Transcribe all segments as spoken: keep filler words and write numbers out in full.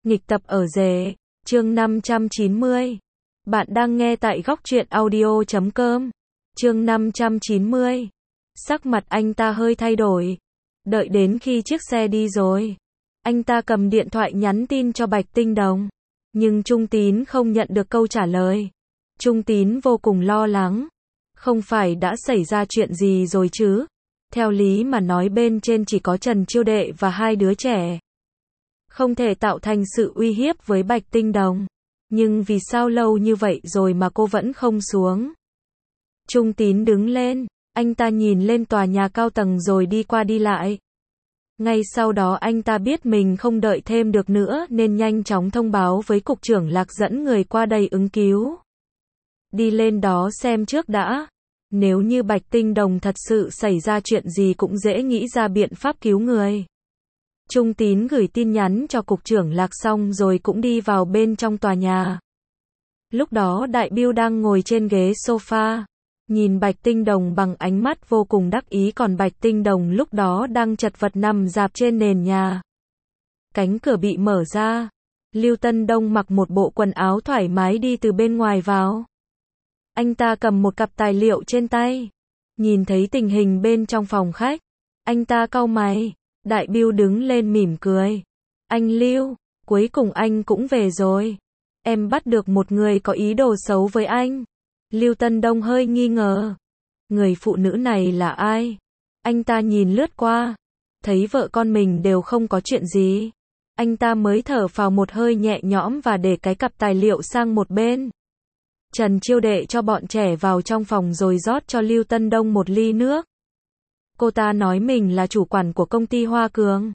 Nghịch tập ở rể, chương năm trăm chín mươi. Bạn đang nghe tại góc truyện audio chấm com. Chương năm trăm chín mươi. Sắc mặt anh ta hơi thay đổi. Đợi đến khi chiếc xe đi rồi, anh ta cầm điện thoại nhắn tin cho Bạch Tinh Đồng. Nhưng Trung Tín không nhận được câu trả lời. Trung Tín vô cùng lo lắng. Không phải đã xảy ra chuyện gì rồi chứ? Theo lý mà nói bên trên chỉ có Trần Chiêu Đệ và hai đứa trẻ. Không thể tạo thành sự uy hiếp với Bạch Tinh Đồng. Nhưng vì sao lâu như vậy rồi mà cô vẫn không xuống? Trung Tín đứng lên, anh ta nhìn lên tòa nhà cao tầng rồi đi qua đi lại. Ngay sau đó anh ta biết mình không đợi thêm được nữa nên nhanh chóng thông báo với cục trưởng Lạc dẫn người qua đây ứng cứu. Đi lên đó xem trước đã. Nếu như Bạch Tinh Đồng thật sự xảy ra chuyện gì cũng dễ nghĩ ra biện pháp cứu người. Trung Tín gửi tin nhắn cho cục trưởng Lạc xong rồi cũng đi vào bên trong tòa nhà. Lúc đó Đại Bưu đang ngồi trên ghế sofa, nhìn Bạch Tinh Đồng bằng ánh mắt vô cùng đắc ý, còn Bạch Tinh Đồng lúc đó đang chật vật nằm rạp trên nền nhà. Cánh cửa bị mở ra. Lưu Tân Đông mặc một bộ quần áo thoải mái đi từ bên ngoài vào. Anh ta cầm một cặp tài liệu trên tay. Nhìn thấy tình hình bên trong phòng khách, anh ta cau mày. Đại Bưu đứng lên mỉm cười. Anh Lưu, cuối cùng anh cũng về rồi. Em bắt được một người có ý đồ xấu với anh. Lưu Tân Đông hơi nghi ngờ. Người phụ nữ này là ai? Anh ta nhìn lướt qua. Thấy vợ con mình đều không có chuyện gì. Anh ta mới thở phào một hơi nhẹ nhõm và để cái cặp tài liệu sang một bên. Trần Chiêu Đệ cho bọn trẻ vào trong phòng rồi rót cho Lưu Tân Đông một ly nước. Cô ta nói mình là chủ quản của công ty Hoa Cường.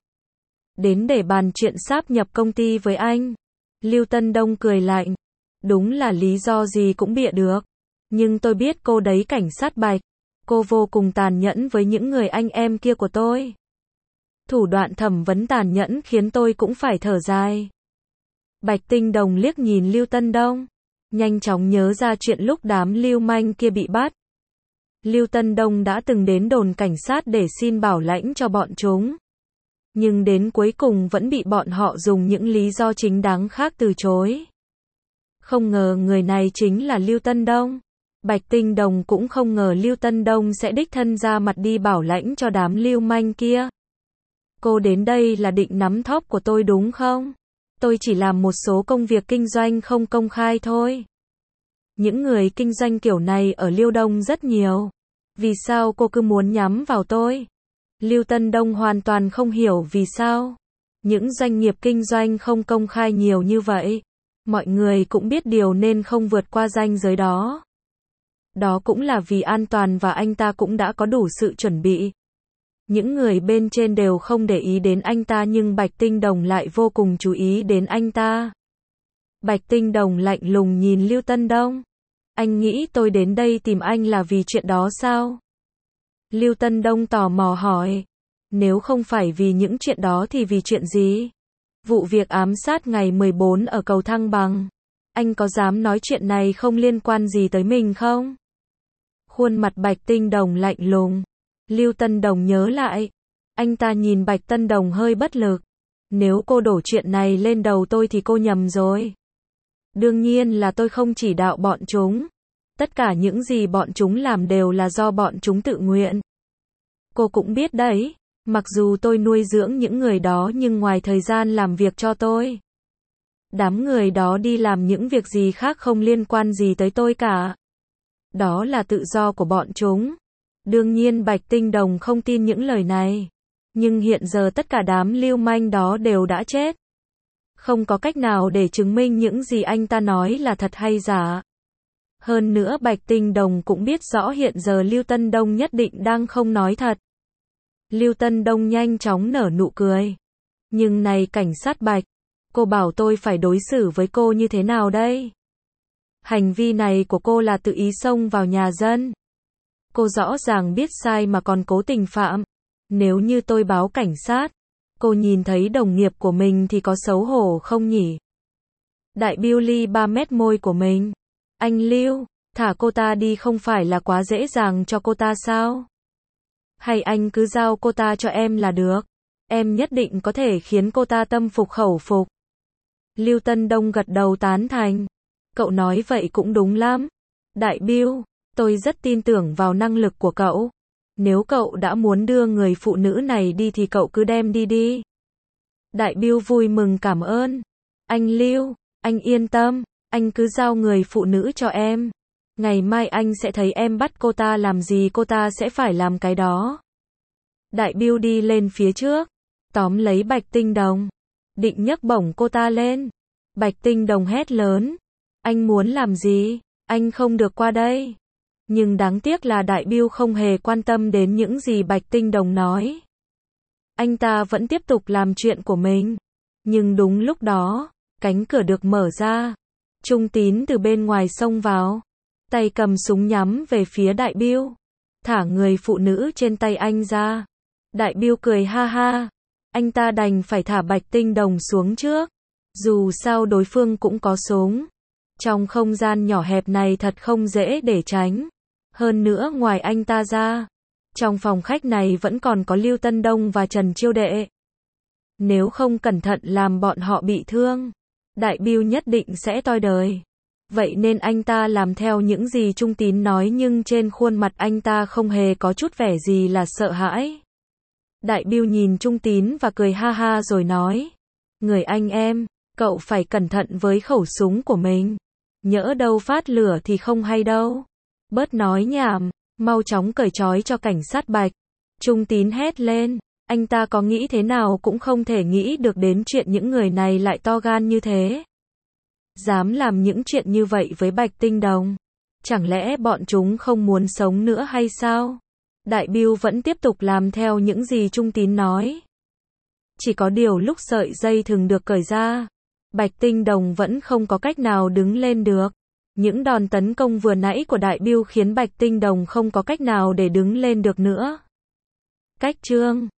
Đến để bàn chuyện sáp nhập công ty với anh. Lưu Tân Đông cười lạnh. Đúng là lý do gì cũng bịa được. Nhưng tôi biết cô đấy cảnh sát Bạch. Cô vô cùng tàn nhẫn với những người anh em kia của tôi. Thủ đoạn thẩm vấn tàn nhẫn khiến tôi cũng phải thở dài. Bạch Tinh Đồng liếc nhìn Lưu Tân Đông. Nhanh chóng nhớ ra chuyện lúc đám lưu manh kia bị bắt. Lưu Tân Đông đã từng đến đồn cảnh sát để xin bảo lãnh cho bọn chúng. Nhưng đến cuối cùng vẫn bị bọn họ dùng những lý do chính đáng khác từ chối. Không ngờ người này chính là Lưu Tân Đông. Bạch Tinh Đồng cũng không ngờ Lưu Tân Đông sẽ đích thân ra mặt đi bảo lãnh cho đám lưu manh kia. Cô đến đây là định nắm thóp của tôi đúng không? Tôi chỉ làm một số công việc kinh doanh không công khai thôi. Những người kinh doanh kiểu này ở Liêu Đông rất nhiều. Vì sao cô cứ muốn nhắm vào tôi? Lưu Tân Đông hoàn toàn không hiểu vì sao. Những doanh nghiệp kinh doanh không công khai nhiều như vậy. Mọi người cũng biết điều nên không vượt qua ranh giới đó. Đó cũng là vì an toàn và anh ta cũng đã có đủ sự chuẩn bị. Những người bên trên đều không để ý đến anh ta nhưng Bạch Tinh Đồng lại vô cùng chú ý đến anh ta. Bạch Tinh Đồng lạnh lùng nhìn Lưu Tân Đông. Anh nghĩ tôi đến đây tìm anh là vì chuyện đó sao? Lưu Tân Đông tò mò hỏi. Nếu không phải vì những chuyện đó thì vì chuyện gì? Vụ việc ám sát ngày mười bốn ở cầu Thăng Bằng. Anh có dám nói chuyện này không liên quan gì tới mình không? Khuôn mặt Bạch Tinh Đồng lạnh lùng. Lưu Tân Đồng nhớ lại. Anh ta nhìn Bạch Tân Đồng hơi bất lực. Nếu cô đổ chuyện này lên đầu tôi thì cô nhầm rồi. Đương nhiên là tôi không chỉ đạo bọn chúng. Tất cả những gì bọn chúng làm đều là do bọn chúng tự nguyện. Cô cũng biết đấy. Mặc dù tôi nuôi dưỡng những người đó nhưng ngoài thời gian làm việc cho tôi, đám người đó đi làm những việc gì khác không liên quan gì tới tôi cả. Đó là tự do của bọn chúng. Đương nhiên Bạch Tinh Đồng không tin những lời này. Nhưng hiện giờ tất cả đám lưu manh đó đều đã chết. Không có cách nào để chứng minh những gì anh ta nói là thật hay giả. Hơn nữa Bạch Tinh Đồng cũng biết rõ hiện giờ Lưu Tân Đông nhất định đang không nói thật. Lưu Tân Đông nhanh chóng nở nụ cười. Nhưng này cảnh sát Bạch, cô bảo tôi phải đối xử với cô như thế nào đây? Hành vi này của cô là tự ý xông vào nhà dân. Cô rõ ràng biết sai mà còn cố tình phạm. Nếu như tôi báo cảnh sát, cô nhìn thấy đồng nghiệp của mình thì có xấu hổ không nhỉ? Đại Bưu ly ba mét môi của mình. Anh Lưu, thả cô ta đi không phải là quá dễ dàng cho cô ta sao? Hay anh cứ giao cô ta cho em là được. Em nhất định có thể khiến cô ta tâm phục khẩu phục. Lưu Tân Đông gật đầu tán thành. Cậu nói vậy cũng đúng lắm. Đại Bưu, tôi rất tin tưởng vào năng lực của cậu. Nếu cậu đã muốn đưa người phụ nữ này đi thì cậu cứ đem đi đi. Đại Bưu vui mừng cảm ơn. Anh Lưu, anh yên tâm, anh cứ giao người phụ nữ cho em. Ngày mai anh sẽ thấy em bắt cô ta làm gì cô ta sẽ phải làm cái đó. Đại Bưu đi lên phía trước, tóm lấy Bạch Tinh Đồng, định nhấc bổng cô ta lên. Bạch Tinh Đồng hét lớn, anh muốn làm gì? Anh không được qua đây. Nhưng đáng tiếc là Đại Bưu không hề quan tâm đến những gì Bạch Tinh Đồng nói. Anh ta vẫn tiếp tục làm chuyện của mình. Nhưng đúng lúc đó, cánh cửa được mở ra. Trung Tín từ bên ngoài xông vào, tay cầm súng nhắm về phía Đại Bưu. Thả người phụ nữ trên tay anh ra. Đại Bưu cười ha ha. Anh ta đành phải thả Bạch Tinh Đồng xuống trước. Dù sao đối phương cũng có súng. Trong không gian nhỏ hẹp này thật không dễ để tránh. Hơn nữa ngoài anh ta ra, trong phòng khách này vẫn còn có Lưu Tân Đông và Trần Chiêu Đệ. Nếu không cẩn thận làm bọn họ bị thương, Đại Bưu nhất định sẽ toi đời. Vậy nên anh ta làm theo những gì Trung Tín nói nhưng trên khuôn mặt anh ta không hề có chút vẻ gì là sợ hãi. Đại Bưu nhìn Trung Tín và cười ha ha rồi nói, người anh em, cậu phải cẩn thận với khẩu súng của mình. Nhỡ đâu phát lửa thì không hay đâu. Bớt nói nhảm, mau chóng cởi trói cho cảnh sát Bạch. Trung Tín hét lên, anh ta có nghĩ thế nào cũng không thể nghĩ được đến chuyện những người này lại to gan như thế. Dám làm những chuyện như vậy với Bạch Tinh Đồng. Chẳng lẽ bọn chúng không muốn sống nữa hay sao? Đại Bưu vẫn tiếp tục làm theo những gì Trung Tín nói. Chỉ có điều lúc sợi dây thừng được cởi ra, Bạch Tinh Đồng vẫn không có cách nào đứng lên được. Những đòn tấn công vừa nãy của Đại Bưu khiến Bạch Tinh Đồng không có cách nào để đứng lên được nữa. Cách chương